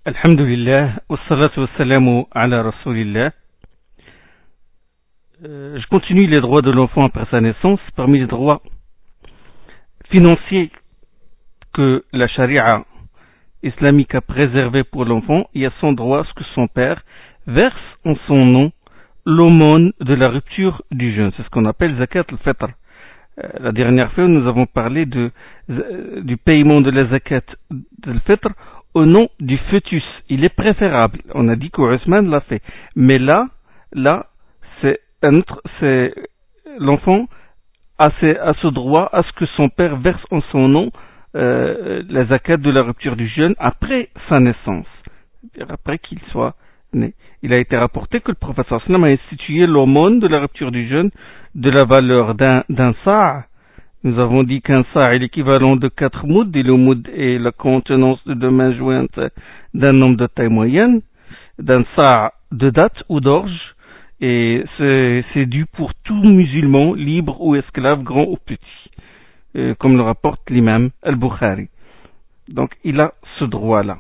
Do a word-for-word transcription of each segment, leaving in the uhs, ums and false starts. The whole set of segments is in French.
Alhamdulillah, wassalatu wassalamu ala rasulillah. Euh, je continue les droits de l'enfant après sa naissance. Parmi les droits financiers que la charia islamique a préservé pour l'enfant, il y a son droit à ce que son père verse en son nom l'aumône de la rupture du jeûne. C'est ce qu'on appelle zakat al-fitr. Euh, la dernière fois, nous avons parlé de, euh, du paiement de la zakat al-fitr au nom du fœtus. Il est préférable. On a dit qu'Ousmane l'a fait. Mais là, là, c'est un autre, c'est l'enfant a, ses, a ce droit à ce que son père verse en son nom euh, la zakat de la rupture du jeûne après sa naissance, après qu'il soit né. Il a été rapporté que le prophète sallallahu alayhi wa sallam a institué l'aumône de la rupture du jeûne de la valeur d'un, d'un sa'. Nous avons dit qu'un sa' est l'équivalent de quatre mouds, et le moud est la contenance de deux mains jointes d'un homme de taille moyenne, d'un sa' de date ou d'orge, et c'est, c'est dû pour tout musulman, libre ou esclave, grand ou petit, euh, comme le rapporte l'imam al-Bukhari. Donc il a ce droit-là.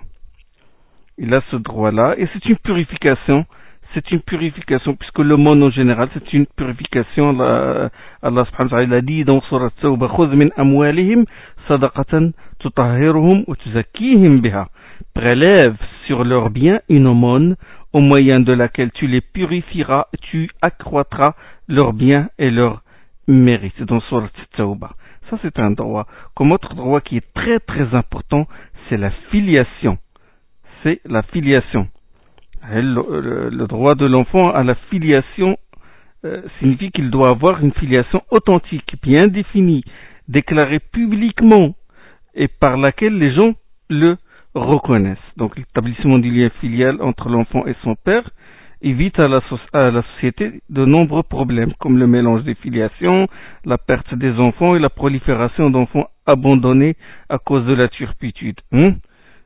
Il a ce droit-là, et c'est une purification. C'est une purification, puisque le monde en général, c'est une purification. Allah, Allah subhanahu wa ta'ala dit dans Surat Tawbah, khudh min amwalihim sadaqatan tutahhiruhum wa tuzakkihim biha. Prélève sur leurs biens une aumône au moyen de laquelle tu les purifieras, tu accroîtras leurs biens et leurs mérites. C'est dans Surat Tawbah. Ça, c'est un droit. Comme autre droit qui est très très important, c'est la filiation. C'est la filiation. Le, le, le droit de l'enfant à la filiation euh, signifie qu'il doit avoir une filiation authentique, bien définie, déclarée publiquement et par laquelle les gens le reconnaissent. Donc l'établissement du lien filial entre l'enfant et son père évite à la, so- à la société de nombreux problèmes comme le mélange des filiations, la perte des enfants et la prolifération d'enfants abandonnés à cause de la turpitude. Hein?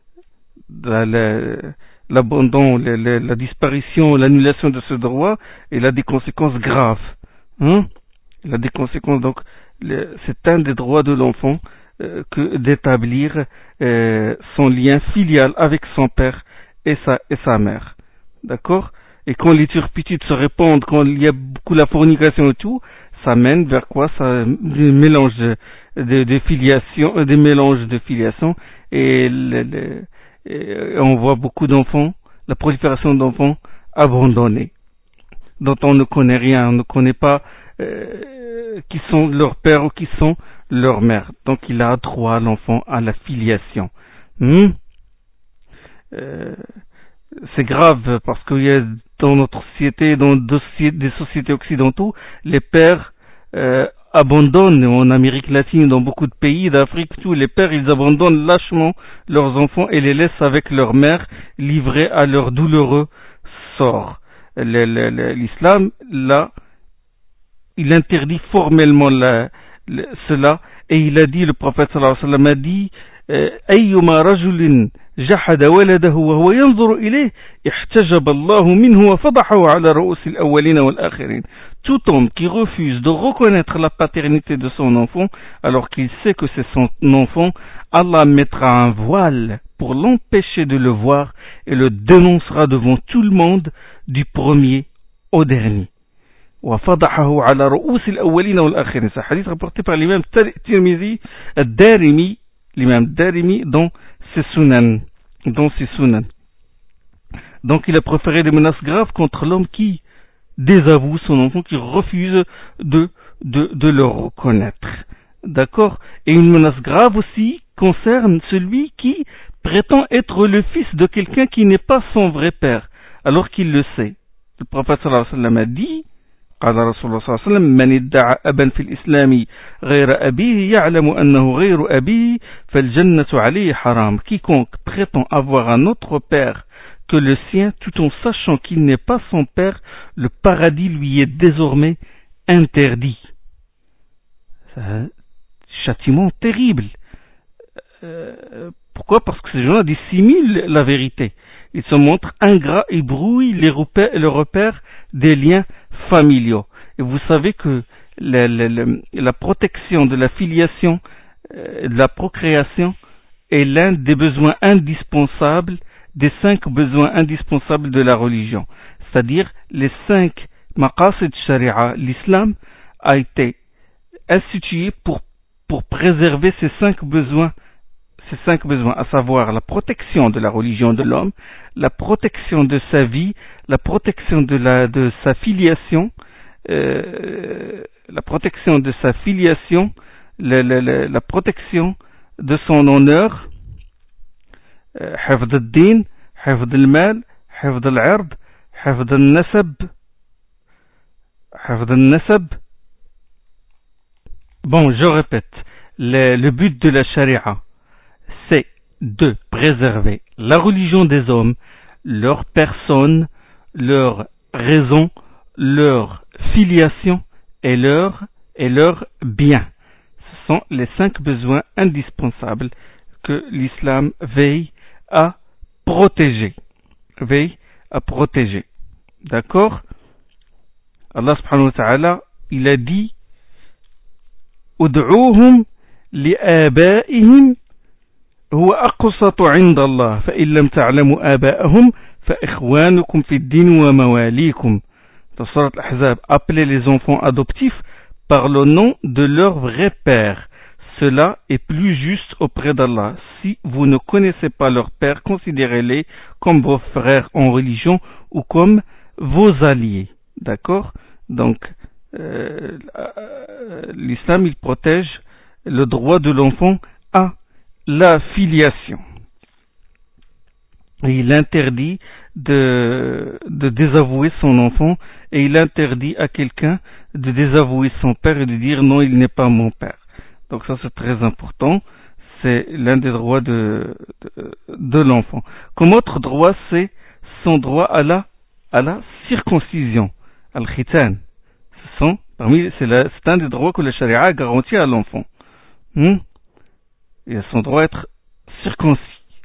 La, la, l'abandon, la, la, la disparition, l'annulation de ce droit, il a des conséquences graves. Hein? Il a des conséquences, donc le, c'est un des droits de l'enfant euh, que d'établir euh, son lien filial avec son père et sa, et sa mère. D'accord? Et quand les turpitudes se répandent, quand il y a beaucoup la fornication et tout, ça mène vers quoi? Ça, des mélanges de, de, de filiation, des mélanges de filiation, et le, le Et on voit beaucoup d'enfants, la prolifération d'enfants abandonnés, dont on ne connaît rien, on ne connaît pas euh, qui sont leurs pères ou qui sont leurs mères. Donc il a droit, l'enfant, à la filiation. Hmm euh, c'est grave parce qu'il y a dans notre société, dans des sociétés occidentaux, les pères euh, abandonnent, en Amérique latine, dans beaucoup de pays d'Afrique, tous les pères, ils abandonnent lâchement leurs enfants et les laissent avec leur mère, livrés à leur douloureux sort. Le, le, le, l'islam, là, il interdit formellement la, la, cela, et il a dit, le prophète sallallahu alayhi wa sallam a dit, أيما رجل جحد ولده وهو ينظر إليه احتجب الله منه وفضحه على رؤوس الأولين والآخرين. Tout homme qui refuse de reconnaître la paternité de son enfant alors qu'il sait que c'est son enfant, Allah mettra un voile pour l'empêcher de le voir et le dénoncera devant tout le monde du premier au dernier. وفضحه على رؤوس الأولين والآخرين. C'est un hadith rapporté par l'imam Tirmizi ad-Darimi, l'imam Darimi dans ses sunan, dans ses sunan. Donc il a proféré des menaces graves contre l'homme qui désavoue son enfant, qui refuse de, de, de le reconnaître. D'accord? Et une menace grave aussi concerne celui qui prétend être le fils de quelqu'un qui n'est pas son vrai père, alors qu'il le sait. Le prophète sallallahu alayhi wa sallam a dit, قال رسول الله صلى الله عليه وسلم من ادعى أبا في الإسلام غير أبيه يعلم أنه غير أبيه فالجنة عليه حرام. Quiconque prétend avoir un autre père que le sien tout en sachant qu'il n'est pas son père, le paradis lui est désormais interdit. C'est un châtiment terrible. Euh, pourquoi? Parce que ces gens-là dissimulent la vérité. Ils se montrent ingrats et brouillent les repères, le repère des liens familiaux. Et vous savez que la, la, la, la protection de la filiation, euh, de la procréation est l'un des besoins indispensables des cinq besoins indispensables de la religion. C'est-à-dire les cinq maqasid sharia. L'islam a été institué pour, pour préserver ces cinq besoins, ces cinq besoins, à savoir la protection de la religion de l'homme, la protection de sa vie, la protection de, la, de sa filiation, euh, la protection de sa filiation, la, la, la, la protection de son honneur, حفظ الدين, حفظ المال, حفظ العرض, حفظ النسب, حفظ النسب. Bon, je répète, le, le but de la charia, c'est de préserver la religion des hommes, leur personne, leur raison, leur filiation et leur, et leur bien. Ce sont les cinq besoins indispensables que l'islam veille à protéger. Veille à protéger. D'accord? Allah subhanahu wa ta'ala, il a dit Ud'uuhum li'abaihim huwa aqsatu 'inda Allah fa in lam ta'lamu aba'ahum fa ikhwanukum fi ad-din wa mawalikum. Dans Surat Al-Ahzab, appelez les enfants adoptifs par le nom de leur vrai père. Cela est plus juste auprès d'Allah. Si vous ne connaissez pas leur père, considérez-les comme vos frères en religion ou comme vos alliés. D'accord? Donc, euh, l'islam, il protège le droit de l'enfant à la filiation. Et il interdit de, de désavouer son enfant, et il interdit à quelqu'un de désavouer son père et de dire non, il n'est pas mon père. Donc ça, c'est très important. C'est l'un des droits de, de, de l'enfant. Comme autre droit, c'est son droit à la, à la circoncision, al-khitan. Ce sont, parmi, c'est, la, c'est un des droits que le charia a garanti à l'enfant. Hmm? Il a son droit à être circoncis.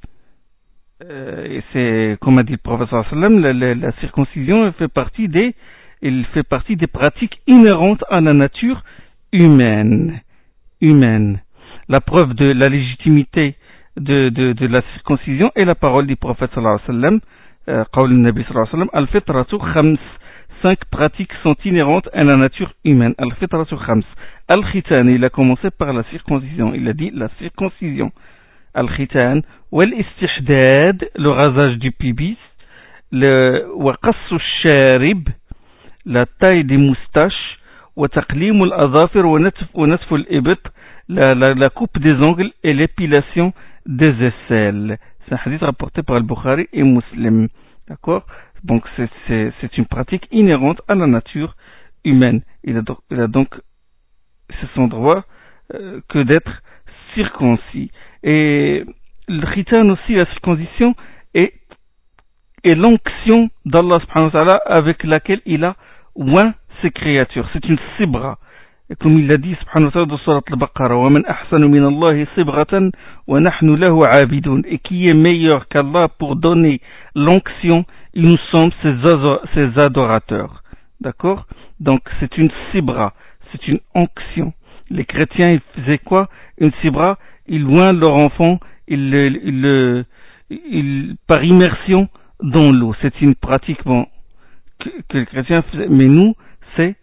Euh, et c'est, comme a dit le professeur sallam, la, la, la circoncision fait partie des, il fait partie des pratiques inhérentes à la nature humaine. humaine. La preuve de la légitimité de, de, de la circoncision est la parole du prophète sallallahu alayhi wa sallam, euh, qawl al-nabi sallallahu alayhi wa sallam, al-fitratu khams. Cinq pratiques sont inhérentes à la nature humaine. Al-fitratu khams. Al-khitan, il a commencé par la circoncision. Il a dit la circoncision. Al-khitan, wal-istihdad, le rasage du pubis, le waqassu sharib, la taille des moustaches, wa taqlim al-adhafir wa natf al-ibt, la, la, la coupe des ongles et l'épilation des aisselles. C'est un hadith rapporté par Al-Bukhari et Muslim. D'accord? Donc c'est, c'est, c'est une pratique inhérente à la nature humaine. Il a donc, il a donc c'est son droit euh, que d'être circoncis. Et le khitan aussi, la circoncision, est, est l'onction d'Allah subhanahu wa ta'ala avec laquelle il a oint ses créatures. C'est une sibra. Et comme il l'a dit subhanahu wa ta'ala dans Surat Al-Baqarah, wa man ahsanu min Allahi sibratan wa nahnu lahu abidun. Et qui est meilleur qu'Allah pour donner l'onction, et nous sommes ses, ses adorateurs. D'accord? Donc c'est une sibra, c'est une onction. Les chrétiens, ils faisaient quoi? Une sibra, ils oignent leur enfant, ils le, ils le, ils, par immersion dans l'eau. C'est une pratique, bon, que, que les chrétiens faisaient. Mais nous, c'est,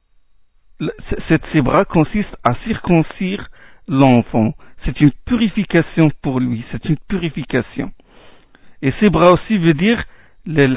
cette sibra consiste à circoncire l'enfant. C'est une purification pour lui, c'est une purification. Et sibra aussi veut dire le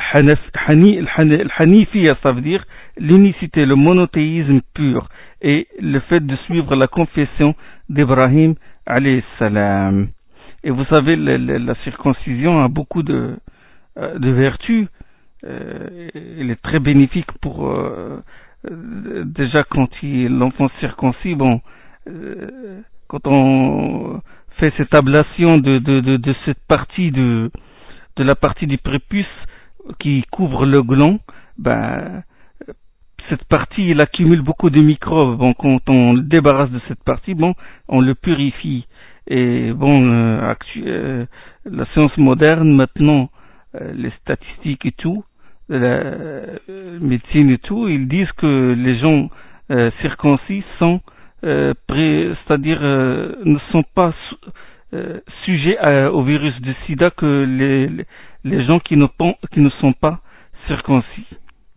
hanifiya, ça veut dire l'unicité, le monothéisme pur, et le fait de suivre la confession d'Ibrahim alayhi salam. Et vous savez, la, la, la circoncision a beaucoup de, de vertus. Euh, elle est très bénéfique pour euh, déjà quand il, l'enfant circoncis, bon, euh, quand on fait cette ablation de, de, de, de cette partie de, de la partie du prépuce qui couvre le gland, ben, cette partie, elle accumule beaucoup de microbes. Bon, quand on le débarrasse de cette partie, bon, on le purifie. Et bon, euh, actu- euh, la science moderne, maintenant, euh, les statistiques et tout, la euh, médecine et tout, ils disent que les gens euh, circoncis sont, euh, pré- c'est-à-dire, euh, ne sont pas euh, sujets à, au virus du sida que les, les, les gens qui ne, qui ne sont pas circoncis.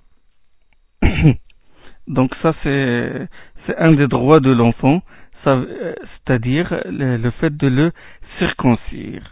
Donc ça c'est, c'est un des droits de l'enfant, ça, c'est-à-dire le, le fait de le circoncire.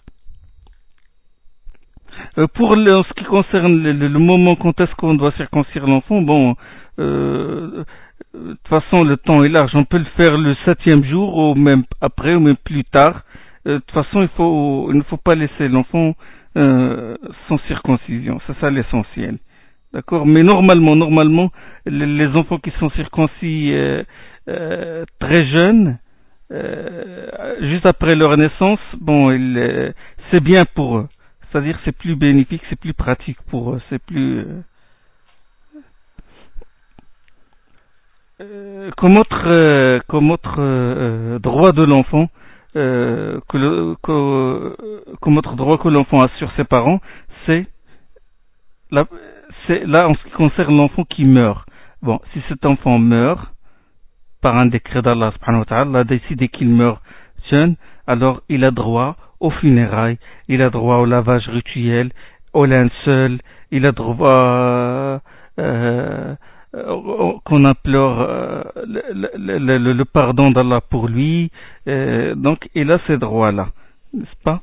Euh, pour le, en ce qui concerne le, le, le moment quand est-ce qu'on doit circoncire l'enfant, bon, euh, de toute façon le temps est large, on peut le faire le septième jour ou même après ou même plus tard. Euh, de toute façon il faut, il ne faut pas laisser l'enfant euh, sans circoncision, c'est ça l'essentiel. D'accord, mais normalement, normalement, les, les enfants qui sont circoncis euh, euh, très jeunes, euh, juste après leur naissance, bon, il, euh, c'est bien pour eux. C'est-à-dire, c'est plus bénéfique, c'est plus pratique pour eux, c'est plus. Euh, euh, comme autre, euh, comme autre euh, droit de l'enfant, euh, que le, que, comme autre droit que l'enfant a sur ses parents, c'est la, c'est là en ce qui concerne l'enfant qui meurt. Bon, si cet enfant meurt par un décret d'Allah subhanahu wa ta'ala, a décidé qu'il meurt jeune, alors il a droit aux funérailles, il a droit au lavage rituel, au linceul, il a droit euh, euh, qu'on implore euh, le, le, le, le pardon d'Allah pour lui, euh, donc il a ces droits-là, n'est-ce pas?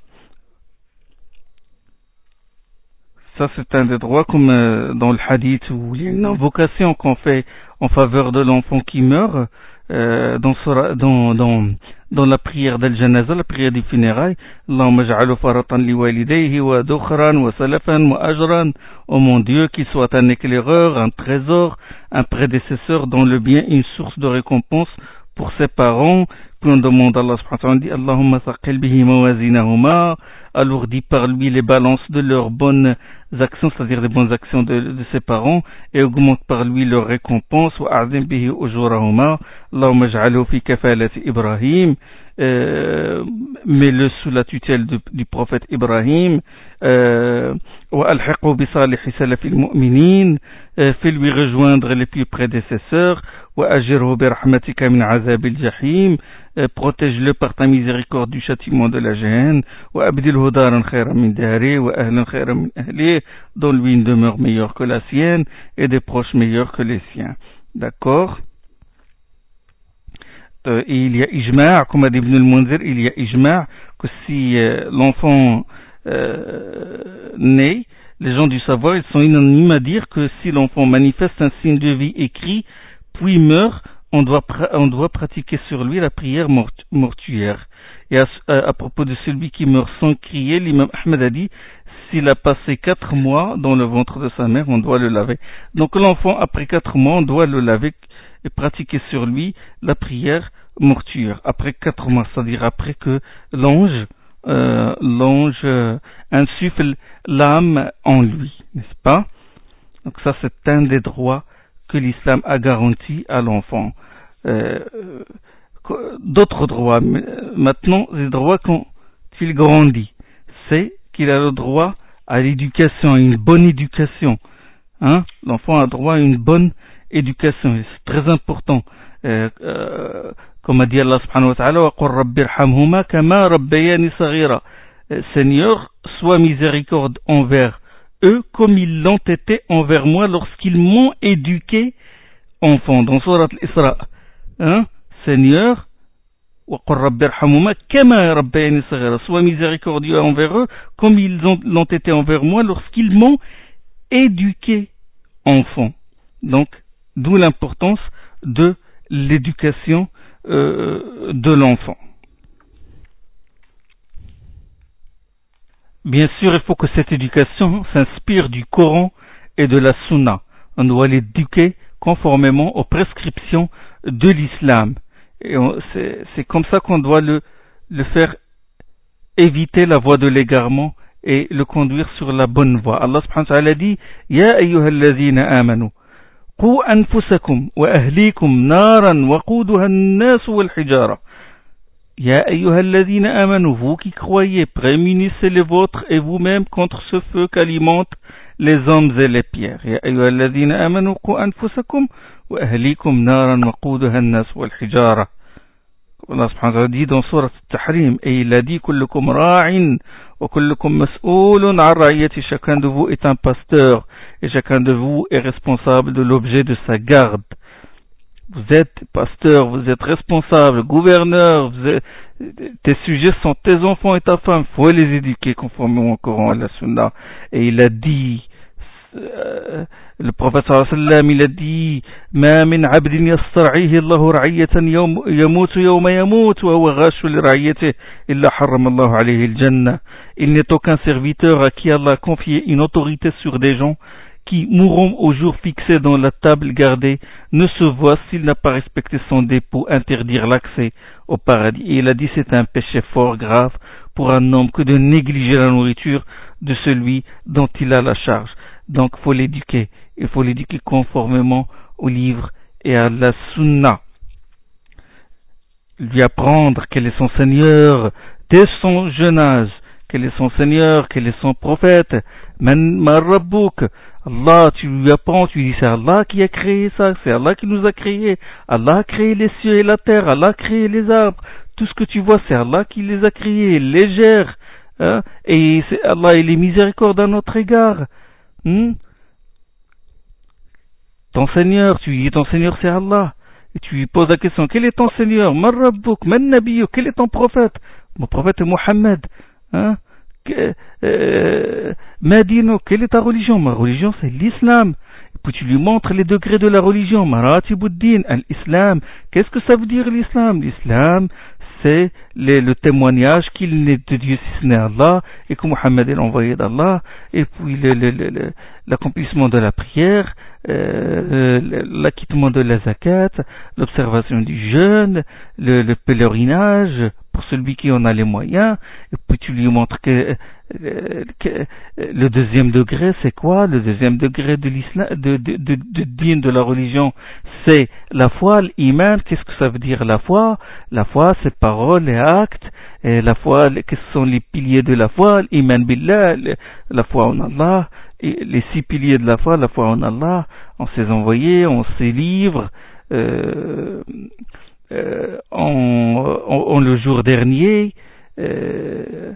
Ça, c'est un des droits, comme euh, dans le hadith où il y a une invocation qu'on fait en faveur de l'enfant qui meurt, euh, dans, dans, dans, dans la prière d'Al-Janaza, la prière des funérailles. Allahumma ja'alu faratan li walidayhi wa dukhran wa salafan wa ajran. Oh mon Dieu, qu'il soit un éclaireur, un trésor, un prédécesseur dans le bien, une source de récompense pour ses parents. Puis on demande à Allah subhanahu wa ta'ala, on dit Allahumma saqil bihi mawazinahuma, alourdis par lui les balances de leurs bonnes actions, c'est-à-dire des bonnes actions de, de ses parents, et augmente par lui leur récompense. Wa a'zim bihi ujurahuma, Allahumma ja'alu fi kafalati Ibrahim, euh, mets-le sous la tutelle de, du prophète Ibrahim. Wa alhiqu bi salihi salafil mu'minin, fais-lui rejoindre les plus prédécesseurs. Wa ajirhu bi rahmatika min azabil jahim, protège-le par ta miséricorde du châtiment de la Géhenne. Wa abdilhu daran khayran min dari wa ahlan khayran min ahli, donne-lui une demeure meilleure que la sienne et des proches meilleurs que les siens. D'accord? Euh, et il y a ijma', comme a dit Ibn al-Munzir, il y a ijma' que si euh, l'enfant euh, naît, les gens du savoir, ils sont unanimes à dire que si l'enfant manifeste un signe de vie écrit, puis meurt, on doit, on doit pratiquer sur lui la prière mort, mortuaire. Et à, à, à propos de celui qui meurt sans crier, l'imam Ahmed a dit, s'il a passé quatre mois dans le ventre de sa mère, on doit le laver. Donc l'enfant, après quatre mois, on doit le laver et pratiquer sur lui la prière mortuaire. Après quatre mois, c'est-à-dire après que l'ange, euh, l'ange euh, insuffle l'âme en lui, n'est-ce pas? Donc ça, c'est un des droits que l'islam a garanti à l'enfant. Euh, d'autres droits, maintenant, les droits quand il grandit, c'est qu'il a le droit à l'éducation, à une bonne éducation. Hein? L'enfant a droit à une bonne éducation, et c'est très important. Euh, euh, comme a dit Allah subhanahu wa ta'ala, wa qur rabbi irhamhuma kama rabbayani saghira. Seigneur, sois miséricorde envers eux comme ils l'ont été envers moi lorsqu'ils m'ont éduqué enfant. Dans Surat al-Isra, hein? Seigneur, wa qur rabbi irhamhuma kama rabbayani saghira, sois miséricordieux envers eux comme ils ont, l'ont été envers moi lorsqu'ils m'ont éduqué enfant. Donc, d'où l'importance de l'éducation euh, de l'enfant. Bien sûr, il faut que cette éducation s'inspire du Coran et de la Sunna. On doit l'éduquer conformément aux prescriptions de l'islam. Et on, c'est, c'est comme ça qu'on doit le, le faire éviter la voie de l'égarement et le conduire sur la bonne voie. Allah subhanahu wa ta'ala dit Ya ayyuhallazina amanu qu anfusakum wa ahlikum naran waquduha an-nas wal hijara. Ya ayyuhallazina amanu, vous qui croyez, prémunissez les vôtres et vous-même contre ce feu qu'alimentent les hommes et les pierres. Ya ayyuhallazina amanu qu anfusakum wa ahlikum naran waquduha an-nas wal hijara. Allah subhanahu wa ta'ala dit dans Sourate Tahrim, et il a dit kullukum ra'in wa kullukum mas'oulun 'an ra'iyati, chacun de vous est un pasteur et chacun de vous est responsable de l'objet de sa garde. Vous êtes pasteur, vous êtes responsable, gouverneur, vous êtes, tes sujets sont tes enfants et ta femme, faut les éduquer conformément au Coran et à la Sunna. Et il a dit, euh, le prophète sallallahu alayhi wa sallam, il a dit, ma min abdin yastar'ihi Allahu ra'iyatan yamutu yawma yamut wa huwa ghashu li ra'iyatihi illa harrama Allahu alayhi al-jannah. Il n'est aucun serviteur à qui Allah a confié une autorité sur des gens qui mourront au jour fixé dans la table gardée, ne se voient s'il n'a pas respecté son dépôt, interdire l'accès au paradis. Et il a dit, c'est un péché fort grave pour un homme que de négliger la nourriture de celui dont il a la charge. Donc, il faut l'éduquer. Il faut l'éduquer conformément au livre et à la sunna. Lui apprendre quel est son Seigneur dès son jeune âge. Quel est son Seigneur, quel est son prophète. Man marabbouk. Allah, tu lui apprends, tu lui dis c'est Allah qui a créé ça, c'est Allah qui nous a créé, Allah a créé les cieux et la terre, Allah a créé les arbres, tout ce que tu vois c'est Allah qui les a créés, légères, hein, et c'est Allah il est miséricorde à notre égard. Hmm? Ton Seigneur, tu lui dis ton Seigneur c'est Allah, et tu lui poses la question, quel est ton Seigneur, Man Rabbouk, Man Nabiyuk, quel est ton prophète? Mon prophète est Mohammed, hein? Euh, Madino, quelle est ta religion? Ma religion c'est l'islam. Et puis tu lui montres les degrés de la religion. Maratibuddin, l'islam. Qu'est-ce que ça veut dire l'islam? L'islam c'est les, le témoignage qu'il n'est de Dieu si ce n'est Allah et que Mohammed est l'envoyé d'Allah, et puis le, le, le, le, l'accomplissement de la prière, euh, l'acquittement de la zakat, l'observation du jeûne, le, le pèlerinage pour celui qui en a les moyens, et puis tu lui montres que, que le deuxième degré c'est quoi? Le deuxième degré de l'islam, de, de, de, de, de, de la religion, c'est la foi, l'iman. Qu'est-ce que ça veut dire la foi? La foi c'est paroles et actes, et la foi, quels sont les piliers de la foi? L'iman billah, la foi en Allah, et les six piliers de la foi, la foi en Allah, en ses envoyés, en ses livres, euh, euh, en, en, en le jour dernier, euh,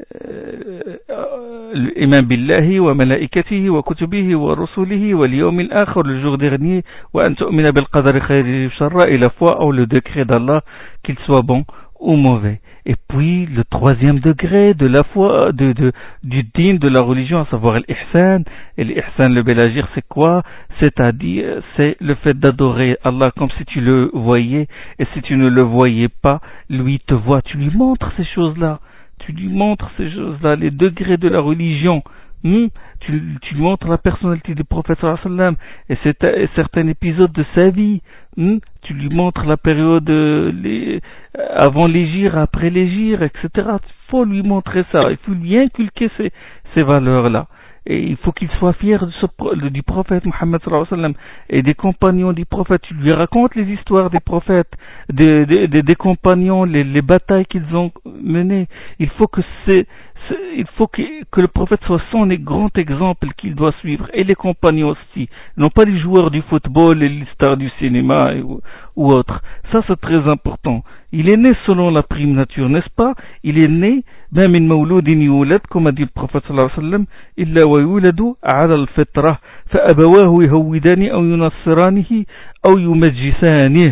Iman billahi wa malaikatihi wa kutubihi wa rusulihi wa liyawm al-akhir, le jour dernier, wa an tu'mina bil qadari khayrihi wa sharrihi, et la foi au le décret d'Allah, qu'il soit bon ou mauvais. Et puis le troisième degré de la foi, de, de, du din, de la religion, à savoir l'ihsan. Et l'ihsan, le bel agir, c'est quoi? C'est-à-dire, c'est le fait d'adorer Allah comme si tu le voyais, et si tu ne le voyais pas, lui te voit. Tu lui montres ces choses-là. Tu lui montres ces choses-là, les degrés de la religion. Hmm? Tu, tu lui montres la personnalité du prophète sallallahu alayhi wa sallam et, c'est, et certains épisodes de sa vie. Hmm? Tu lui montres la période euh, les, avant l'hégire, après l'hégire, et cetera. Il faut lui montrer ça. Il faut lui inculquer ces, ces valeurs-là. Et il faut qu'il soit fier de ce, du prophète Mohammed sallallahu alayhi wa sallam et des compagnons du prophète. Tu lui racontes les histoires des prophètes, des, des, des, des compagnons, les, les batailles qu'ils ont menées. Il faut que c'est, c'est il faut que, que le prophète soit son grand exemple qu'il doit suivre, et les compagnons aussi, non pas les joueurs du football et les stars du cinéma et, ou, ou autres. Ça c'est très important. Il est né selon la prime nature, n'est-ce pas? Il est né ben min mawloudin yulad, comme a dit le prophète sallallahu alayhi wa sallam, illa wa yuladu ala al-fitra fa abawahu yahwidani aw yunassiranihi aw yumajjisanihi.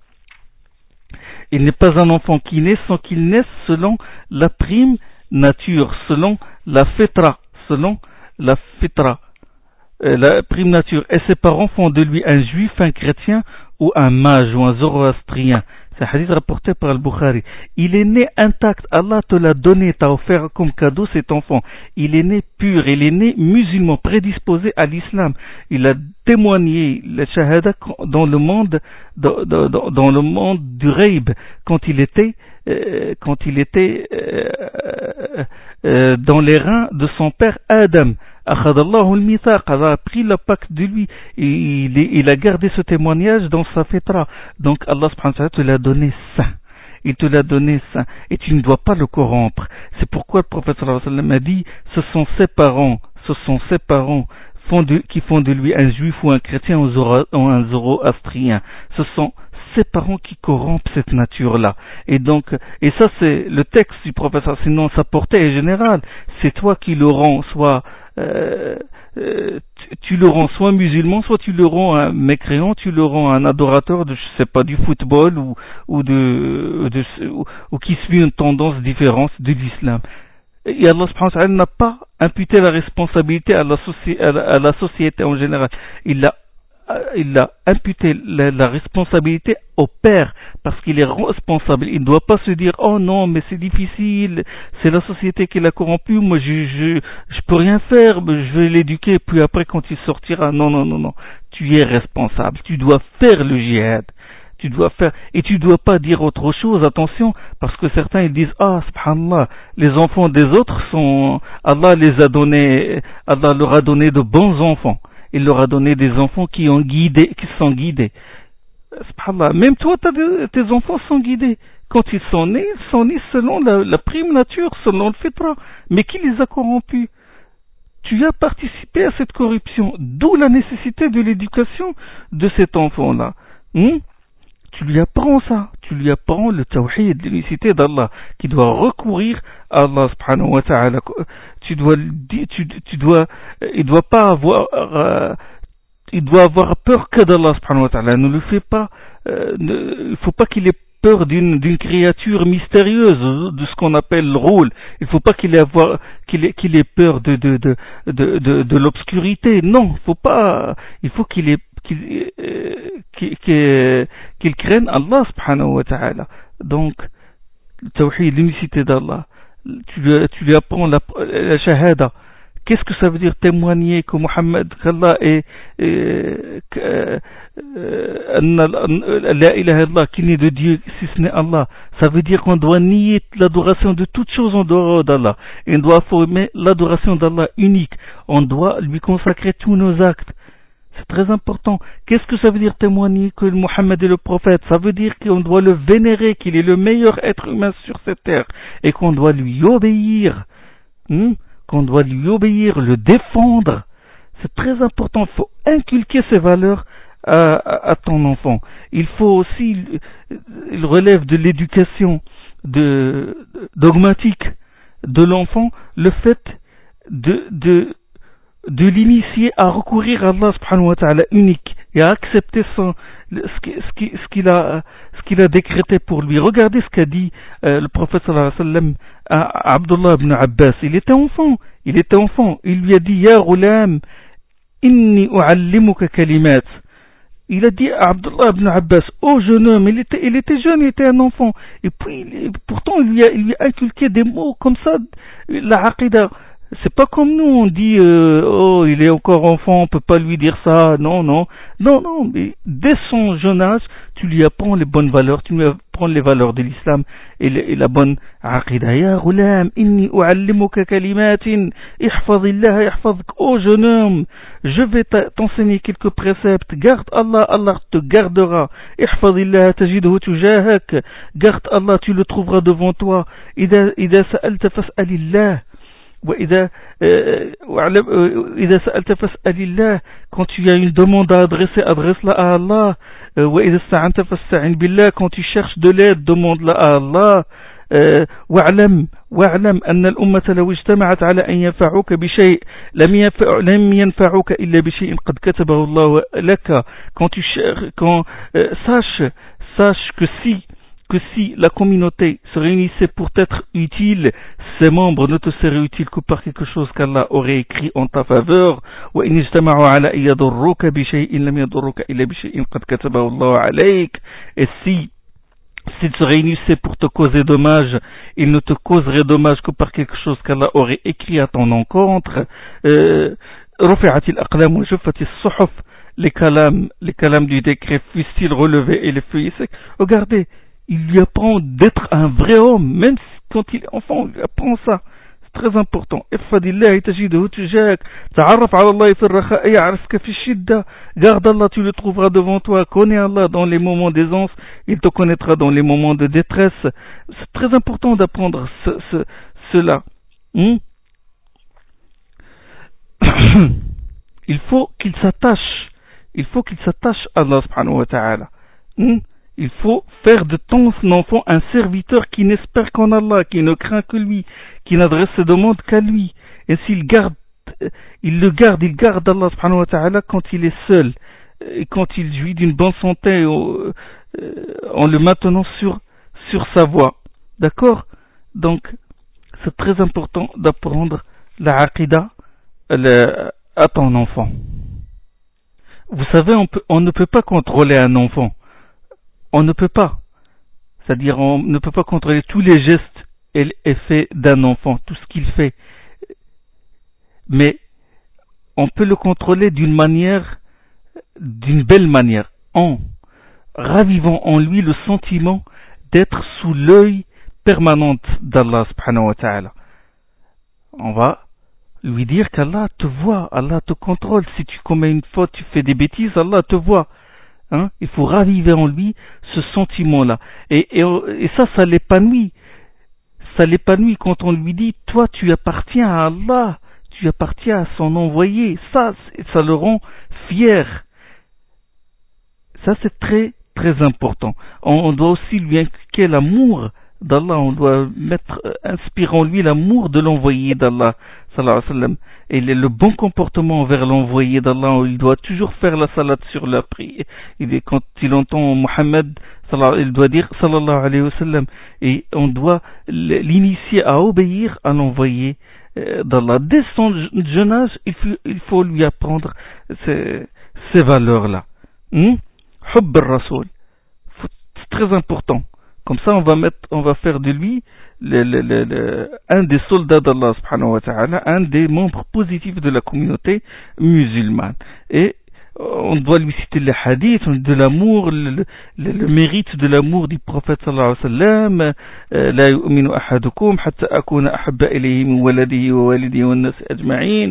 Il n'est pas un enfant qui naît sans qu'il naisse selon la prime nature, selon la fitra, selon la fitra, euh, la prime nature. Et ses parents font de lui un juif, un chrétien ou un mage ou un zoroastrien. C'est un hadith rapporté par Al-Bukhari. Il est né intact. Allah te l'a donné, t'a offert comme cadeau cet enfant. Il est né pur, il est né musulman, prédisposé à l'islam. Il a témoigné la shahada dans le monde, dans, dans, dans le monde du Ghaib, quand il était, euh, quand il était euh, euh, dans les reins de son père Adam. Akhadallahu al-mithaq, Allah a pris le pacte de lui, et il, il a gardé ce témoignage dans sa fitra. Donc Allah subhanahu wa ta'ala te l'a donné saint. Il te l'a donné saint, et tu ne dois pas le corrompre. C'est pourquoi le prophète sallallahu alayhi wa sallam a dit, ce sont ses parents, ce sont ses parents font de, qui font de lui un juif ou un chrétien ou un zoroastrien. Ce sont ces parents qui corrompent cette nature-là. Et donc, et ça c'est le texte du professeur, sinon sa portée est générale. C'est toi qui le rends soit, euh, euh, tu, tu le rends soit musulman, soit tu le rends un mécréant, tu le rends un adorateur de, je sais pas, du football ou, ou de, de ou, ou qui suit une tendance différente de l'islam. Et Allah subhanahu wa ta'ala n'a pas imputé la responsabilité à la, soci- à la, à la société en général. Il a, il a imputé la, la responsabilité au père parce qu'il est responsable. Il ne doit pas se dire oh non mais c'est difficile, c'est la société qui l'a corrompu, moi je, je, je peux rien faire, je vais l'éduquer puis après quand il sortira. Non non non non, tu es responsable, tu dois faire le djihad. Tu dois faire, et tu dois pas dire autre chose, attention, parce que certains ils disent, ah, subhanallah, les enfants des autres sont, Allah les a donnés, Allah leur a donné de bons enfants. Il leur a donné des enfants qui ont guidé, qui sont guidés. Subhanallah, même toi, des, tes enfants sont guidés. Quand ils sont nés, ils sont nés selon la, la prime nature, selon le fitra. Mais qui les a corrompus? Tu as participé à cette corruption, d'où la nécessité de l'éducation de cet enfant-là. Hmm? Tu lui apprends ça, tu lui apprends le tawhid, l'unicité d'Allah, qui doit recourir à Allah subhanahu wa ta'ala. Tu dois, tu, tu dois, il doit pas avoir, euh, il doit avoir peur que d'Allah subhanahu wa ta'ala. Ne le fais pas, euh, ne, il faut pas qu'il ait peur d'une, d'une créature mystérieuse, de ce qu'on appelle le rôle. Il faut pas qu'il ait avoir, qu'il ait, qu'il ait peur de, de, de, de, de, de l'obscurité. Non, faut pas, il faut qu'il ait Qu'il, qu'il, qu'il, qu'il craigne Allah subhanahu wa ta'ala. Donc, le tawhid, l'unicité d'Allah, tu lui, tu lui apprends la, la shahada. Qu'est-ce que ça veut dire témoigner que Muhammad, qu'Allah est, que, la ilaha illallah, qu'il n'est de Dieu si ce n'est Allah. Ça veut dire qu'on doit nier l'adoration de toutes choses en dehors d'Allah. Et on doit former l'adoration d'Allah unique. On doit lui consacrer tous nos actes. C'est très important. Qu'est-ce que ça veut dire témoigner que Mohammed est le prophète? Ça veut dire qu'on doit le vénérer, qu'il est le meilleur être humain sur cette terre et qu'on doit lui obéir, hmm? qu'on doit lui obéir, le défendre. C'est très important. Il faut inculquer ces valeurs à, à, à ton enfant. Il faut aussi, il relève de l'éducation de, dogmatique de l'enfant, le fait de, de de l'initier à recourir à Allah subhanahu wa ta'ala unique et à accepter son, ce, qui, ce, qui, ce, qu'il a, ce qu'il a décrété pour lui. Regardez ce qu'a dit euh, le prophète sallallahu alayhi wa sallam à Abdullah ibn Abbas. Il était enfant, il était enfant. Il lui a dit Ya ghulam, inni u'allimuka kalimat. Il a dit à Abdullah ibn Abbas, oh jeune homme, il était, il était jeune, il était un enfant. Et puis, il, pourtant, il lui, a, il lui a inculqué des mots comme ça, la aqidah. C'est pas comme nous, on dit euh, oh il est encore enfant, on peut pas lui dire ça, non, non, non, non, mais dès son jeune âge, tu lui apprends les bonnes valeurs, tu lui apprends les valeurs de l'islam et, le, et la bonne aqidah. Ya ghulam, inni u'allimuka kalimatin, ihfazillah yahfazuk. Oh jeune homme, je vais t'enseigner quelques préceptes, garde Allah, Allah te gardera. Ihfazillah tajidhu tujahak, garde Allah, tu le trouveras devant toi. Ida, ida sa'alta fas'alillah. وإذا إذا سألت فاسأل الله, quand tu as une demande à adresser, adresse-la à Allah. وإذا استعنت فاستعن بالله, quand tu cherches de l'aide, demande-la à Allah. واعلم واعلم أن الأمة لو اجتمعت على أن ينفعوك بشيء لم ينفع لم ينفعوك إلا بشيء قد كتبه الله لك. Quand tu cherches, quand euh, sache sache que si que si la communauté se réunissait pour être utile, ses membres ne te seraient utiles que par quelque chose qu'Allah aurait écrit en ta faveur. Et si s'ils se réunissaient pour te causer dommage, ils ne te causeraient dommage que par quelque chose qu'Allah aurait écrit à ton encontre. Les calams, les calams du décret fussent-ils relevés et les feuilles secs. Regardez, il lui apprend d'être un vrai homme, même quand il est enfant, on lui apprend ça. C'est très important. Garde Allah, tu le trouveras devant toi. Connais Allah dans les moments d'aisance, il te connaîtra dans les moments de détresse. C'est très important d'apprendre ce, ce, cela. Hmm? Il faut qu'il s'attache. Il faut qu'il s'attache à Allah subhanahu wa ta'ala. Hmm? Il faut faire de ton enfant un serviteur qui n'espère qu'en Allah, qui ne craint que lui, qui n'adresse ses demandes qu'à lui. Et s'il garde, il le garde, il garde Allah subhanahu wa ta'ala quand il est seul, et quand il jouit d'une bonne santé, en le maintenant sur, sur sa voie. D'accord? Donc, c'est très important d'apprendre la aqidah à ton enfant. Vous savez, on, peut, on ne peut pas contrôler un enfant. On ne peut pas. C'est-à-dire, on ne peut pas contrôler tous les gestes et effets d'un enfant, tout ce qu'il fait. Mais on peut le contrôler d'une manière, d'une belle manière, en ravivant en lui le sentiment d'être sous l'œil permanent d'Allah subhanahu wa ta'ala. On va lui dire qu'Allah te voit, Allah te contrôle. Si tu commets une faute, tu fais des bêtises, Allah te voit. Hein? Il faut raviver en lui ce sentiment-là. Et, et, et ça, ça l'épanouit. Ça l'épanouit quand on lui dit, toi, tu appartiens à Allah, tu appartiens à son envoyé. Ça, ça le rend fier. Ça, c'est très, très important. On, on doit aussi lui inculquer l'amour d'Allah. On doit mettre, inspirer en lui l'amour de l'envoyé d'Allah, sallallahu alayhi wa sallam. Et le bon comportement envers l'envoyé d'Allah, il doit toujours faire la salat sur la prière. Il est, quand il entend Mohammed, il doit dire sallallahu alayhi wa sallam. Et on doit l'initier à obéir à l'envoyé d'Allah. Dès son jeune âge, il faut, il faut lui apprendre ces, ces valeurs-là. Hmm? Hubb al-Rasoul. C'est très important. Comme ça, on va mettre, on va faire de lui le, le, le, le, un des soldats d'Allah subhanahu wa ta'ala, un des membres positifs de la communauté musulmane. Et on doit lui citer les hadiths de l'amour, le, le, le mérite de l'amour du prophète sallallahu alayhi wa sallam. La yu'minu ahadukum hatta akuna ahabba ilayhi min waladihi wa walidihi wa nas ajma'in.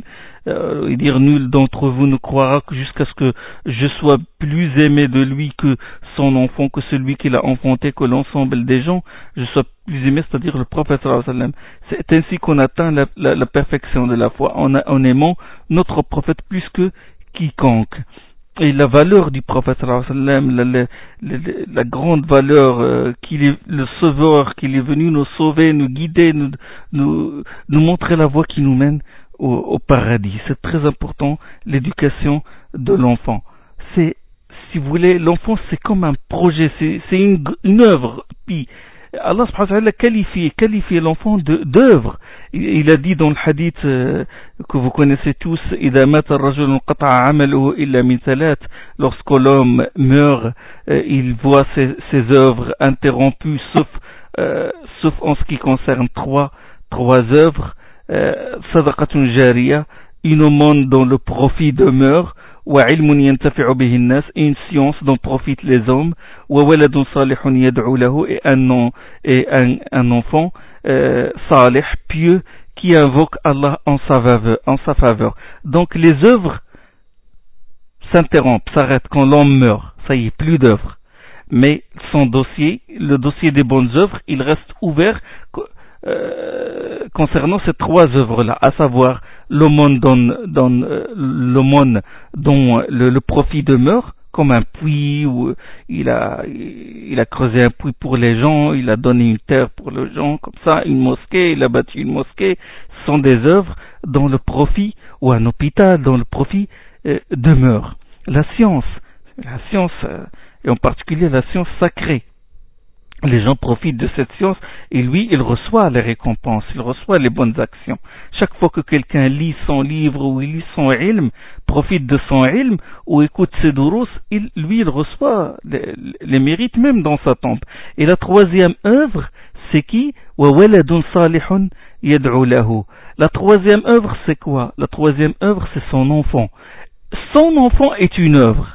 Et dire, nul d'entre vous ne croira que jusqu'à ce que je sois plus aimé de lui que son enfant, que celui qu'il a enfanté, que l'ensemble des gens, je sois plus aimé, c'est-à-dire le prophète sallallahu alayhi wa sallam. C'est ainsi qu'on atteint la, la, la perfection de la foi, en, en aimant notre prophète plus que quiconque. Et la valeur du prophète sallallahu alayhi wa sallam, la, la, la, la grande valeur euh, qu'il est le sauveur, qu'il est venu nous sauver, nous guider, nous, nous, nous montrer la voie qui nous mène au, au paradis. C'est très important, l'éducation de l'enfant. C'est, si vous voulez, l'enfant c'est comme un projet, c'est, c'est une, une œuvre. Puis Allah subhanahu wa ta'ala a qualifié, qualifié l'enfant de, d'œuvre. Il, il a dit dans le hadith euh, que vous connaissez tous, إذا مات الرجل انقطع عمله إلا من ثلاث. Lorsque l'homme meurt, euh, il voit ses, ses œuvres interrompues, sauf, euh, sauf en ce qui concerne trois, trois œuvres. Sadaqatun jariya, une aumône dont le profit demeure, wa ilmun yantafi'u bihi an-nas, une science dont profitent les hommes, wa waladun salihun yad'u lahu, et un nom et un, un enfant euh, salih, pieux, qui invoque Allah en sa faveur, en sa faveur. Donc les œuvres s'interrompent, s'arrêtent quand l'homme meurt. Ça y est, plus d'œuvres. Mais son dossier, le dossier des bonnes œuvres, il reste ouvert Euh, concernant ces trois œuvres-là, à savoir l'aumône dont, dont, euh, l'aumône dont le, le profit demeure, comme un puits où il a, il a creusé un puits pour les gens, il a donné une terre pour les gens, comme ça, une mosquée, il a bâti une mosquée. Ce sont des œuvres dont le profit, ou un hôpital dont le profit euh, demeure. La science, la science, euh, et en particulier la science sacrée. Les gens profitent de cette science et lui, il reçoit les récompenses, il reçoit les bonnes actions. Chaque fois que quelqu'un lit son livre ou il lit son ilm, profite de son ilm ou écoute ses durous, il, lui, il reçoit les, les mérites même dans sa tombe. Et la troisième œuvre, c'est qui? Wa waladun salihun yad'u lahu. La troisième œuvre, c'est quoi? La troisième œuvre, c'est son enfant. Son enfant est une œuvre.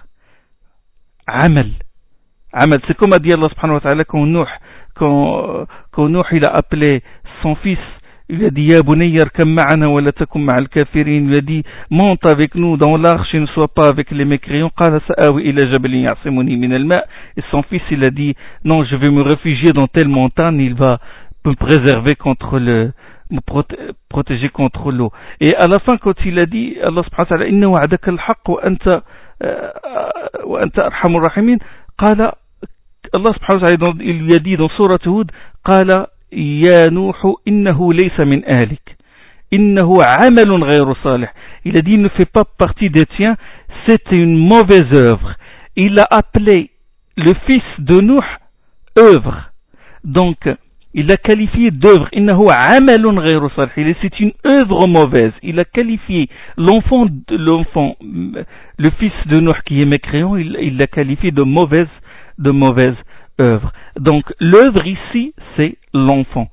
Amal. Amal, c'est comme a dit Allah subhanahu wa ta'ala quand Nuh, quand, quand Nuh il a appelé son fils, il a dit Ya bunayya arkam ma'ana wa la takum ma'al kafirin, il a dit monte avec nous dans l'arche et ne sois pas avec les mécréants. Qala sa'awi ila jabalin ya'simuni min al-ma', et son fils il a dit non, je vais me réfugier dans telle montagne, il va me préserver contre le me protéger contre l'eau. Et à la fin quand il a dit Allah subhanahu wa ta'ala inna wa'adaka al-haqq wa anta wa anta arhamur rahimin, قال Allah subhanahu wa ta'ala, il lui a dit dans Surat Hud, Qala ya Nuh innahu laysa min ahlik. Innahu amalun ghayru salih. Il a dit, il ne fait pas partie des tiens, c'est une mauvaise œuvre. Il a appelé le fils de Nuh œuvre. Donc, il l'a qualifié d'œuvre. Innahu amalun ghayru salih. C'est une œuvre mauvaise. Il a qualifié l'enfant, l'enfant, le fils de Nuh qui est mécréant, il, il l'a qualifié de mauvaise, de mauvaise œuvre. Donc, l'œuvre ici, c'est l'enfant.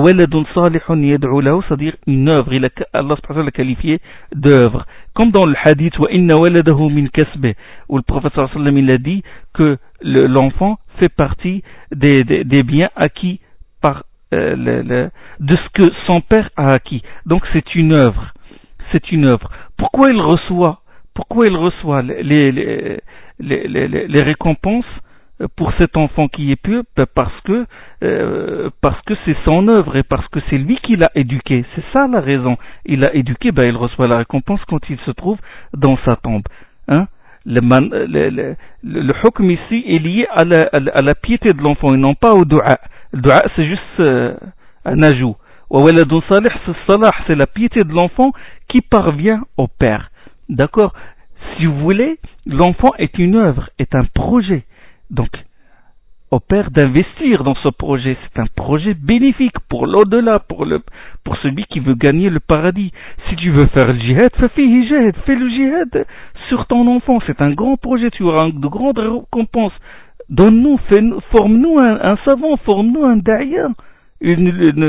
C'est-à-dire une œuvre. Il a, Allah l'a qualifié d'œuvre. Comme dans le hadith, où le prophète il a dit que le, l'enfant fait partie des, des, des biens acquis par euh, le, le, de ce que son père a acquis. Donc c'est une œuvre. C'est une œuvre. Pourquoi il reçoit, pourquoi il reçoit les, les, les, les, les, les récompenses pour cet enfant qui est pieux? Parce que euh, parce que c'est son œuvre et parce que c'est lui qui l'a éduqué. C'est ça la raison. Il l'a éduqué, ben il reçoit la récompense quand il se trouve dans sa tombe. Hein? Le, man, le, le, le, le hukm ici est lié à la, à la, à la piété de l'enfant et non pas au dua. Le dua c'est juste euh, un ajout. C'est la piété de l'enfant qui parvient au père. D'accord? Si vous voulez, l'enfant est une œuvre, est un projet. Donc, au père d'investir dans ce projet. C'est un projet bénéfique pour l'au-delà, pour, le, pour celui qui veut gagner le paradis. Si tu veux faire le jihad, fais le jihad sur ton enfant. C'est un grand projet, tu auras de grandes récompenses. Donne-nous, forme-nous un, un savant, forme-nous un daïa. Il ne, ne,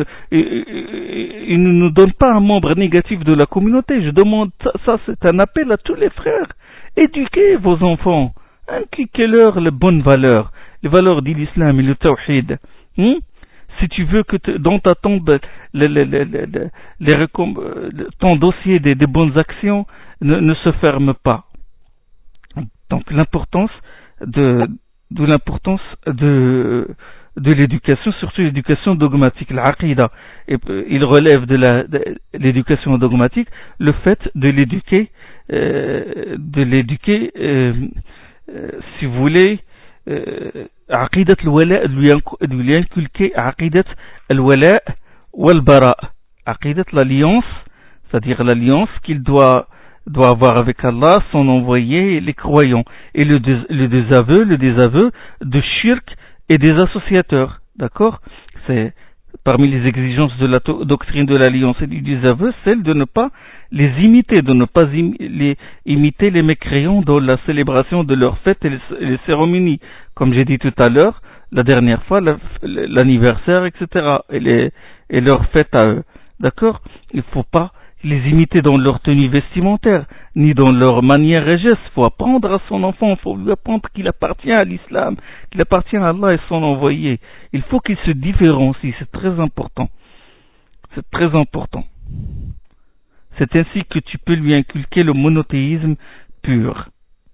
il ne nous donne pas un membre négatif de la communauté. Je demande ça, ça c'est un appel à tous les frères. Éduquez vos enfants. Inculquez-leur les bonnes valeurs, les valeurs de l'islam et le tawhid. Hmm? Si tu veux que te, dans ta tombe, les, les, les, les, les, ton dossier des, des bonnes actions ne, ne se ferme pas. Donc l'importance de, de l'importance de, de l'éducation, surtout l'éducation dogmatique, l'aqida. Et il relève de, la, de l'éducation dogmatique le fait de l'éduquer, euh, de l'éduquer. Euh, Euh, si vous voulez, aqidat al-wala, lui inculquer aqidat al-wala wal-bara, aqidat l'alliance, c'est-à-dire l'alliance qu'il doit, doit avoir avec Allah, son envoyé et les croyants, et le, dés, le désaveu, le désaveu de shirk et des associateurs, d'accord? C'est parmi les exigences de la to- doctrine de l'alliance et du désaveu, celle de ne pas les imiter, de ne pas im- les imiter les mécréants dans la célébration de leurs fêtes et les, les cérémonies. Comme j'ai dit tout à l'heure, la dernière fois, la, l'anniversaire, et cetera. Et, les, et leurs fêtes à eux. D'accord? Il ne faut pas les imiter dans leur tenue vestimentaire, ni dans leur manière et gestes. Il faut apprendre à son enfant, il faut lui apprendre qu'il appartient à l'islam, qu'il appartient à Allah et son envoyé. Il faut qu'il se différencie, c'est très important. C'est très important. C'est ainsi que tu peux lui inculquer le monothéisme pur.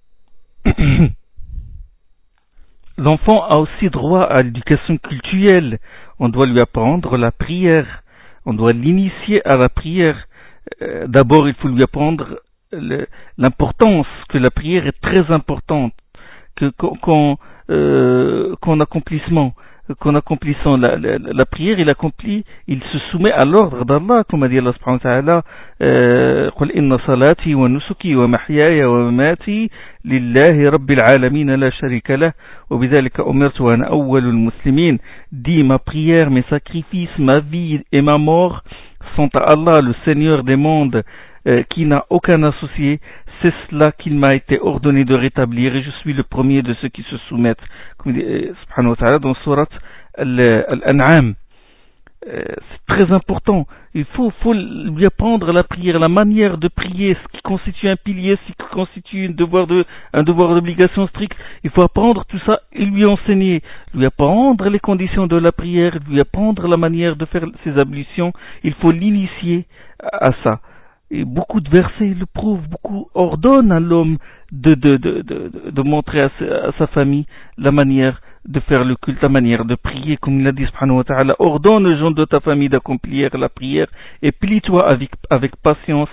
L'enfant a aussi droit à l'éducation cultuelle. On doit lui apprendre la prière. On doit l'initier à la prière. Euh, d'abord, il faut lui apprendre le, l'importance, que la prière est très importante, que qu'en, euh, qu'en accomplissement, qu'en accomplissant la, la, la prière, il accomplit, il se soumet à l'ordre d'Allah, comme a dit Allah subhanahu wa ta'ala, قل إن صلاتي ونسكي ومحياي ومماتي لله رب العالمين لا شريك له وبذلك أمرت وأنا أول المسلمين. Dis, ma prière, mes sacrifices, ma vie et ma mort sont à Allah, le Seigneur des mondes, euh, qui n'a aucun associé. C'est cela qu'il m'a été ordonné de rétablir et je suis le premier de ceux qui se soumettent. Comme dit euh, subhanahu wa ta'ala dans Surat Al-An'am. Euh, c'est très important. Il faut, faut lui apprendre la prière, la manière de prier, ce qui constitue un pilier, ce qui constitue un devoir de, un devoir d'obligation stricte. Il faut apprendre tout ça et lui enseigner, lui apprendre les conditions de la prière, lui apprendre la manière de faire ses ablutions. Il faut l'initier à ça. Et beaucoup de versets le prouvent, beaucoup ordonnent à l'homme de, de, de, de, de montrer à sa, à sa famille la manière de faire le culte, la manière de prier, comme il a dit subhanahu wa ta'ala, ordonne aux gens de ta famille d'accomplir la prière et plie-toi avec, avec patience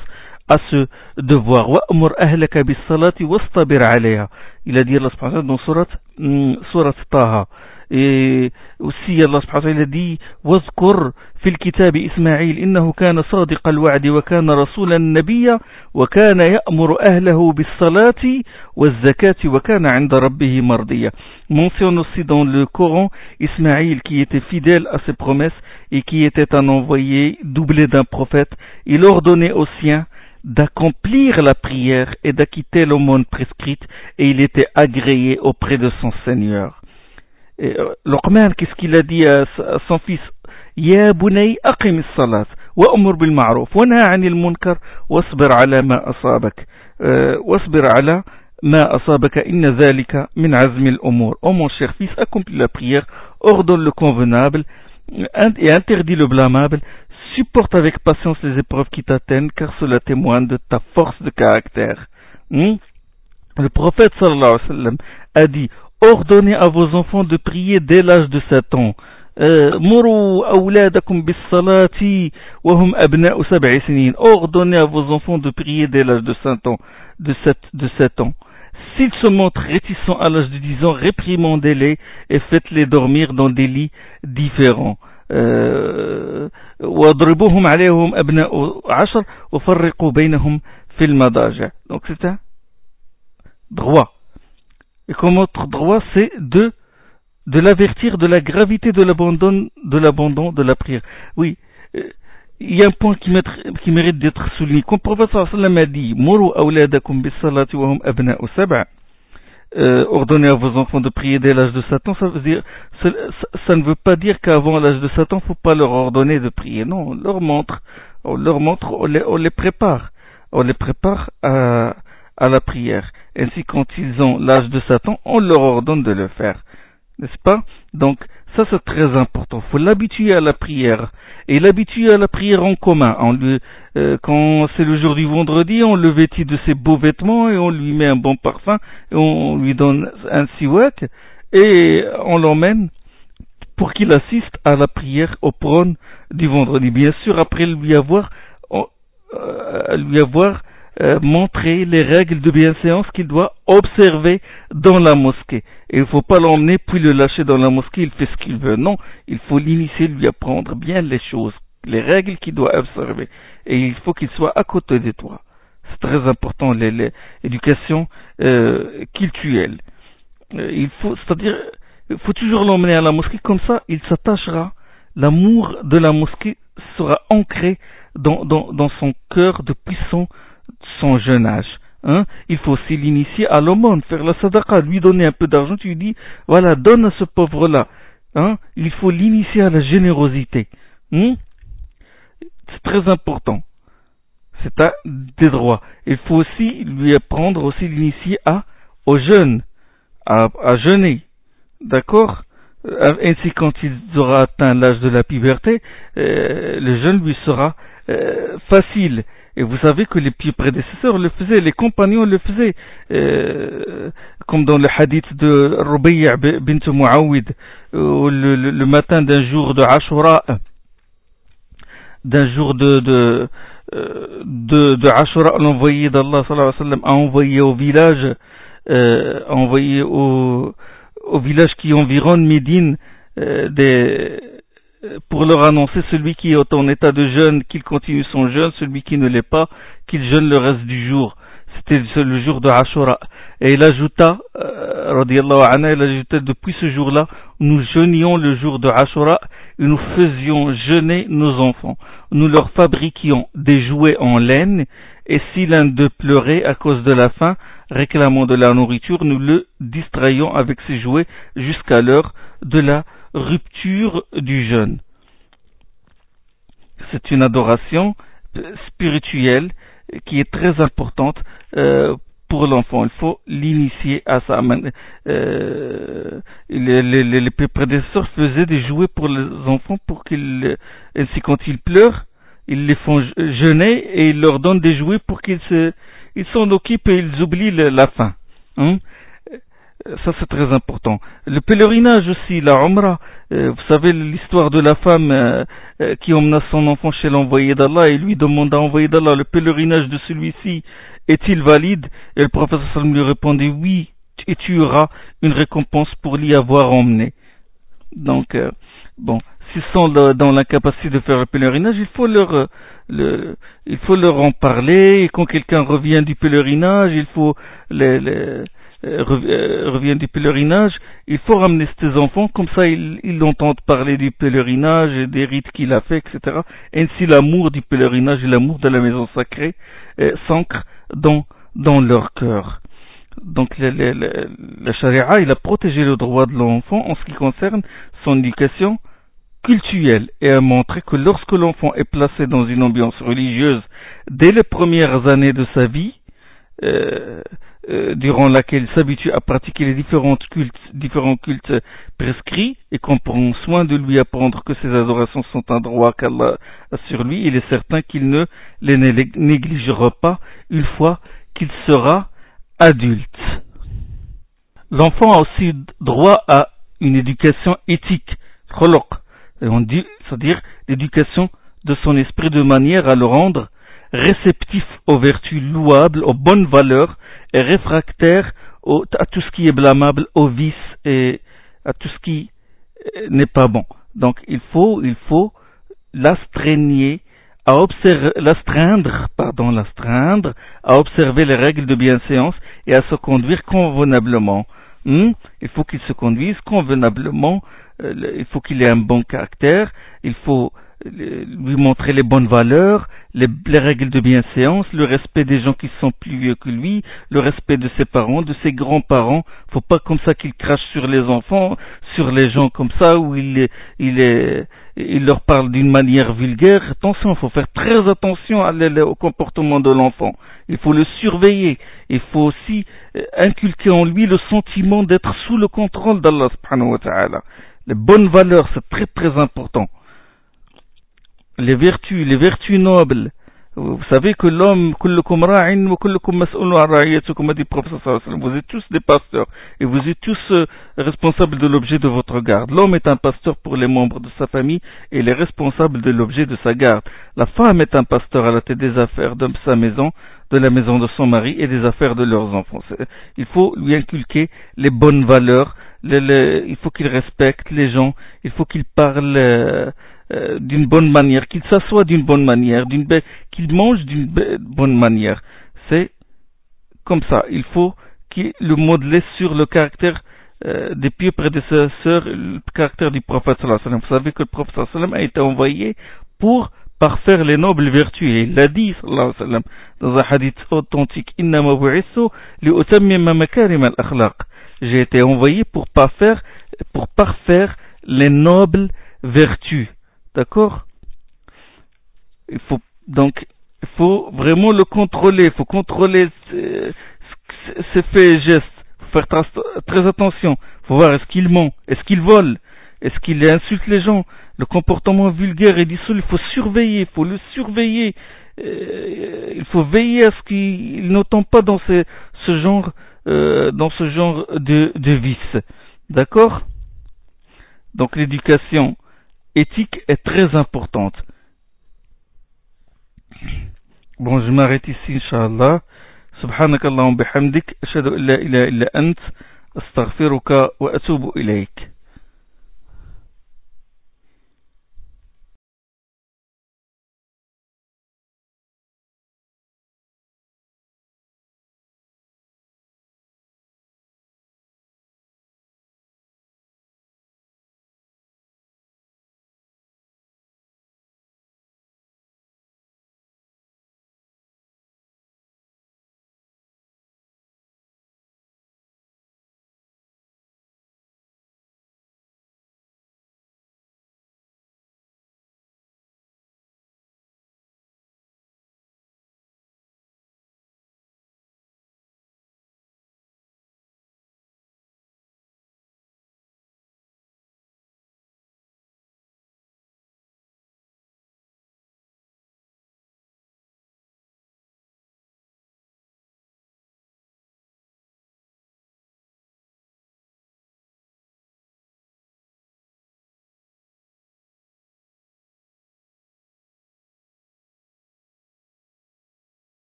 à ce devoir. وَأْمُرْ أَهْلَكَ بِالصَّلَاةِ وَاصْطَبِرْ عَلَيْهَا. Il a dit Allah subhanahu wa ta'ala dans surat, surat Taha. Et aussi Allah subhanahu wa ta'ala dit واذكر في الكتاب إسماعيل إنه كان صادق الوعد وكان رسولا نبيا وكان يأمر أهله بالصلاة والزكاة وكان عند ربه مرضيا. Mentionne aussi dans le Coran Ismaïl qui était fidèle à ses promesses et qui était un envoyé doublé d'un prophète. Il ordonnait aux siens d'accomplir la prière et d'acquitter l'aumône prescrite et il était agréé auprès de son Seigneur. Et Luqman, qu'est-ce qu'il a dit à son fils? Ya bunay aqim as-salat wa amur bil ma'ruf wa nahy 'anil munkar wasbir 'ala ma asabak wasbir 'ala ma asabaka inna dhalika min 'azmi al-umur. Oh mon cher fils, accomplis la prière, ordonne le convenable et interdis le blâmable, supporte avec patience les épreuves qui t'atteignent car cela témoigne de ta force de caractère. Hmm? Le prophète sallallahu alayhi wa sallam a dit: ordonnez à vos enfants de prier dès l'âge de sept ans. Muru awladakum bis-salati wa hum abna'u sab'i sinin. Ordonnez à vos enfants de prier dès l'âge de sept ans. De sept ans. S'ils se montrent réticents à l'âge de dix ans, réprimandez-les et faites-les dormir dans des lits différents. وَاضْرِبُوهُمْ عَلَيْهُمْ أَبْنَاءُ عَشْرٍ وَفَرِّقُوا بَيْنَهُمْ فِي الْمَضَاجِعِ. Donc c'est un droit. Et comme autre droit, c'est de, de l'avertir de la gravité de l'abandon, de l'abandon de la prière. Oui, euh, il y a un point qui, mettre, qui mérite d'être souligné. Comme le prophète sallallahu alayhi wa sallam a dit, Muru awladakum bis-salati wa hum abna'u sab'a, ordonnez à vos enfants de prier dès l'âge de sept ans, ça veut dire, ça, ça ne veut pas dire qu'avant l'âge de sept ans, il ne faut pas leur ordonner de prier. Non, on leur montre, on leur montre, on les, on les prépare. On les prépare à, à la prière. Ainsi, quand ils ont l'âge de sept ans, on leur ordonne de le faire. N'est-ce pas? Donc, ça c'est très important. Il faut l'habituer à la prière. Et l'habituer à la prière en commun. On lui, euh, quand c'est le jour du vendredi, on le vêtit de ses beaux vêtements et on lui met un bon parfum et on lui donne un siwak et on l'emmène pour qu'il assiste à la prière au prône du vendredi. Bien sûr, après lui avoir, euh, lui avoir Euh, montrer les règles de bienséance qu'il doit observer dans la mosquée. Et il ne faut pas l'emmener puis le lâcher dans la mosquée, il fait ce qu'il veut. Non, il faut l'initier, lui apprendre bien les choses, les règles qu'il doit observer. Et il faut qu'il soit à côté de toi. C'est très important, l'éducation euh, culturelle. Euh, il faut, c'est-à-dire, il faut toujours l'emmener à la mosquée, comme ça il s'attachera. L'amour de la mosquée sera ancré dans, dans, dans son cœur depuis son son jeune âge. Hein? Il faut aussi l'initier à l'aumône, faire la sadaqa, lui donner un peu d'argent, tu lui dis, voilà, donne à ce pauvre-là. Hein? Il faut l'initier à la générosité. Hein? C'est très important. C'est un des droits. Il faut aussi lui apprendre, aussi l'initier à, aux jeunes, à, à jeûner. D'accord? Ainsi, quand il aura atteint l'âge de la puberté, euh, le jeûne lui sera euh, facile. Et vous savez que les pieux prédécesseurs le faisaient, les compagnons le faisaient, euh, comme dans le hadith de Rubayy' bint Muawid, euh, le, le, le matin d'un jour de Ashura, d'un jour de, de, de, de Ashura, l'envoyé d'Allah sallallahu alayhi wa sallam a envoyé au village, euh, envoyé au, au village qui environne Médine, euh, des pour leur annoncer celui qui est en état de jeûne, qu'il continue son jeûne, celui qui ne l'est pas, qu'il jeûne le reste du jour. C'était le jour de Ashura. Et il ajouta, euh, radiyallahu anha, il ajouta, depuis ce jour-là, nous jeûnions le jour de Ashura et nous faisions jeûner nos enfants. Nous leur fabriquions des jouets en laine et si l'un d'eux pleurait à cause de la faim, réclamant de la nourriture, nous le distrayons avec ces jouets jusqu'à l'heure de la rupture du jeûne. C'est une adoration spirituelle qui est très importante euh, pour l'enfant. Il faut l'initier à ça. Euh, les, les, les prédécesseurs faisaient des jouets pour les enfants pour qu'ils, ainsi quand ils pleurent, ils les font jeûner et ils leur donnent des jouets pour qu'ils se, ils s'en occupent et ils oublient la faim. Hein? Ça c'est très important. Le pèlerinage aussi, la Umrah, euh, vous savez l'histoire de la femme euh, euh, qui emmena son enfant chez l'envoyé d'Allah et lui demanda à l'envoyé d'Allah, le pèlerinage de celui-ci est-il valide? Et le prophète sallam lui répondit oui, et tu auras une récompense pour l'y avoir emmené. Donc, euh, bon, s'ils sont dans l'incapacité de faire le pèlerinage, il faut leur, euh, le, il faut leur en parler, et quand quelqu'un revient du pèlerinage, il faut les, les Euh, revient du pèlerinage, il faut ramener ses enfants, comme ça ils, ils entendent parler du pèlerinage et des rites qu'il a fait, et cetera. Ainsi l'amour du pèlerinage et l'amour de la maison sacrée euh, s'ancrent dans, dans leur cœur. Donc la, la, la, la charia, il a protégé le droit de l'enfant en ce qui concerne son éducation cultuelle et a montré que lorsque l'enfant est placé dans une ambiance religieuse dès les premières années de sa vie, euh, Euh, durant laquelle il s'habitue à pratiquer les différentes cultes, différents cultes prescrits et qu'on prend soin de lui apprendre que ses adorations sont un droit qu'Allah a sur lui, il est certain qu'il ne les négligera pas une fois qu'il sera adulte. L'enfant a aussi droit à une éducation éthique, kholoq, on dit, c'est-à-dire l'éducation de son esprit de manière à le rendre réceptif aux vertus louables, aux bonnes valeurs et réfractaire au, à tout ce qui est blâmable, aux vices et à tout ce qui n'est pas bon. Donc il faut, il faut l'astreigner à observer, l'astreindre, pardon, l'astreindre à observer les règles de bienséance et à se conduire convenablement. Hmm? Il faut qu'il se conduise convenablement, euh, il faut qu'il ait un bon caractère, il faut lui montrer les bonnes valeurs, les, les règles de bienséance, le respect des gens qui sont plus vieux que lui, le respect de ses parents, de ses grands-parents. Faut pas comme ça qu'il crache sur les enfants, sur les gens comme ça, où il, il, est, il leur parle d'une manière vulgaire. Attention, il faut faire très attention à l- au comportement de l'enfant. Il faut le surveiller. Il faut aussi inculquer en lui le sentiment d'être sous le contrôle d'Allah subhanahu wa ta'ala. Les bonnes valeurs, c'est très très important. Les vertus, les vertus nobles. Vous savez que l'homme, kullukum ra'in wa kullukum mas'ulun 'an ra'iyatihi, comme a dit le prophète sallallahu alayhi wa sallam, vous êtes tous des pasteurs et vous êtes tous euh, responsables de l'objet de votre garde. L'homme est un pasteur pour les membres de sa famille et il est responsable de l'objet de sa garde. La femme est un pasteur à la tête des affaires de sa maison, de la maison de son mari et des affaires de leurs enfants. Il faut lui inculquer les bonnes valeurs, les, les, il faut qu'il respecte les gens, il faut qu'il parle euh, Euh, d'une bonne manière, qu'il s'assoie d'une bonne manière, d'une be- qu'il mange d'une be- bonne manière. C'est comme ça. Il faut qu'il le modeler sur le caractère euh, des pieux prédécesseurs, le caractère du prophète sallallahu alayhi wa sallam. Vous savez que le prophète sallallahu alayhi wa sallam a été envoyé pour parfaire les nobles vertus. Et il l'a dit sallallahu alayhi wa sallam dans un hadith authentique. Innama bu'ithu li utammima makarim al-akhlaq. J'ai été envoyé pour parfaire, pour parfaire les nobles vertus. D'accord? Il faut donc, il faut vraiment le contrôler. Il faut contrôler ses, ses faits et gestes. Il faut faire tra- très attention. Il faut voir est-ce qu'il ment, est-ce qu'il vole, est-ce qu'il insulte les gens. Le comportement vulgaire et dissolu, il faut surveiller. Il faut le surveiller. Euh, il faut veiller à ce qu'il ne tombe pas dans ce, ce genre, euh, dans ce genre de, de vice. D'accord? Donc l'éducation éthique est très importante. Bon, je m'arrête ici, Inch'Allah. Subhanakallahum bihamdik, ashhadu an la ilaha illa ant, astaghfiruka wa atubu ilayk.